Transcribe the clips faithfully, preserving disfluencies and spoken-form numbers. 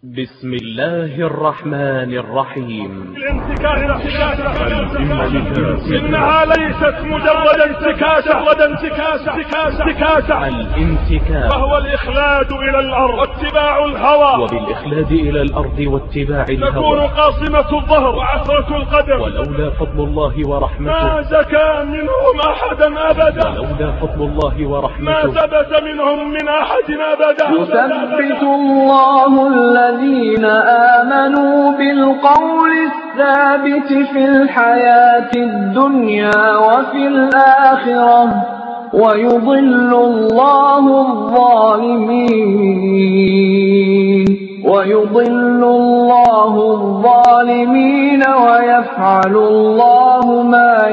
بسم الله الرحمن الرحيم. إنها ليست مجرد انتكاسة انتكاسة الانتكاس وهو الإخلاد إلى الأرض واتباع الهوى، وبالإخلاد إلى الأرض واتباع تكون الهوى قاصمة الظهر وعثرة القدم، ولولا فضل الله ورحمته ما زكى منهم أحدا أبدا، ولولا فضل الله ما ورحمته ثبت منهم من أحد أبدا. يثبت الله الذين آمنوا بالقول الثابت في الحياة الدنيا وفي الآخرة ويضل الله الظالمين ويضل الله الظالمين ويفعل الله ما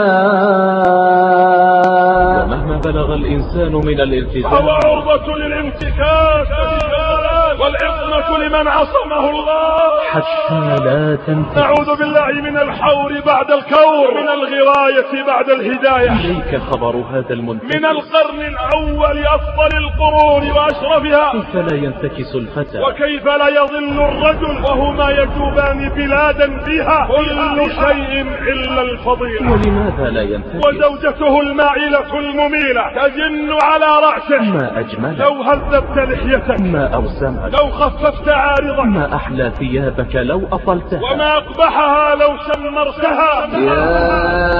يشاء. ومهما بلغ الإنسان من الالتزام فهو عرضة للانتكاس، والعصمة لمن عصمه الله، حتى لا تنتكس. نعوذ بالله من الحور بعد الكور، من الغواية بعد الهداية. إليك خبر هذا المنتكس من القرن الأول أفضل القرون وأشرفها، كيف لا ينتكس الفتى، وكيف لا يظل الرجل وهما يجوبان بلادا فيها كل شيء إلا الفضيلة. ولماذا لا ينتكس، وزوجته المائلة المميلة تجن على رأسه، ما أجمل، لو هذبت لحيتك، ما أوسمك، لو خففت عارضك، ما أحلى ثيابك لو أطلتها، وما أقبحها لو شمرتها. يا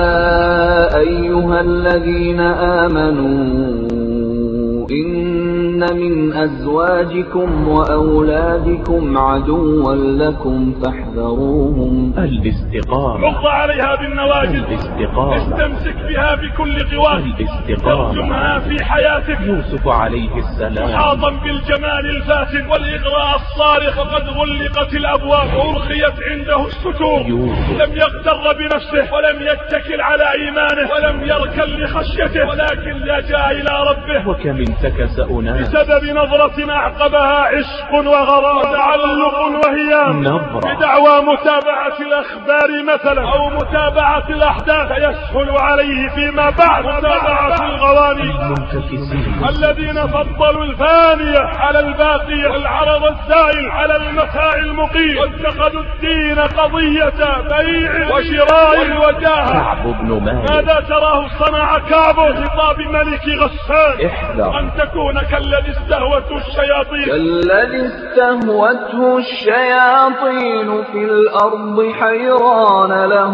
أيها الذين آمنوا إن من أزواجكم وأولادكم عدوا لكم فاحذروهم. الاستقامة، عض عليها بالنواجذ، الاستقامة، استمسك بها بكل قوة، الاستقامة. ترجمها في حياتك. يوسف عليه السلام محاطا بالجمال الفاتن والإغراء الصارخ، وقد غلقت الأبواب وأرخيت عنده الستور، يوسف لم يغتر بنفسه ولم يتكل على إيمانه ولم يركن لخشيته، ولكن لجأ إلى ربه. وكم انتكس أناس بسبب نظرة أعقبها عشق وغرام وتعلق وهيام، نظرة بدعوى متابعة الأخبار مثلا أو متابعة الأحداث، يسهل عليه فيما بعد متابعة الغواني. المنتكسين الذين فضلوا الفانية على الباقية، العرض الزائل على المتاع المقيم، واتخذوا الدين قضية بيع وشراء وجاهة. كعب بن مالك ماذا تراه صنع كعب خطاب ملك غسان؟ احذر أن تكون كالذي استهوته الشياطين كالذي استهوته الشياطين في الأرض حيران له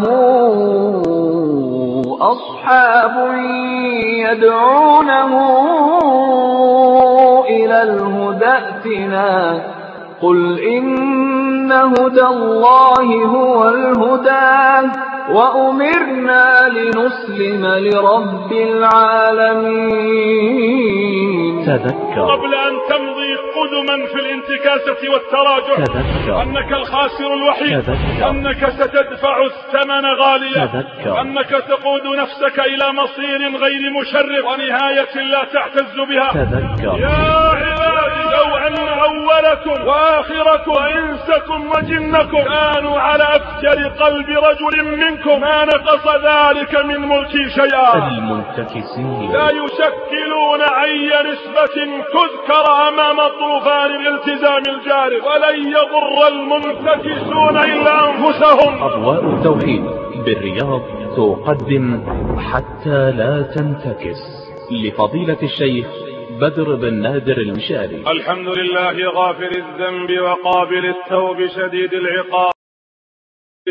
أصحاب يدعونه إلى الهدى ائتنا قل إن هدى الله هو الهدى وأمرنا لنسلم لرب العالمين. تذكر قبل أن تمضي قدما في الانتكاسة والتراجع، تذكر أنك الخاسر الوحيد، تذكر أنك ستدفع الثمن غاليا، تذكر أنك تقود نفسك إلى مصير غير مشرف ونهاية لا تعتز بها. تذكر يا عبادي لو أن أولكم وآخركم وإنسكم وجنكم كانوا على أفجر قلب رجل منكم ما نقص ذلك من ملكي شيئا. المنتكسين لا يشكلون أي نسبة تذكر أمام طوفان الالتزام الجارف، ولن يضر المنتكسون إلا أنفسهم. أضواء التوحيد بالرياض تقدم حتى لا تنتكس لفضيلة الشيخ بدر بن نادر المشاري. الحمد لله غافر الذنب وقابل التوب شديد العقاب.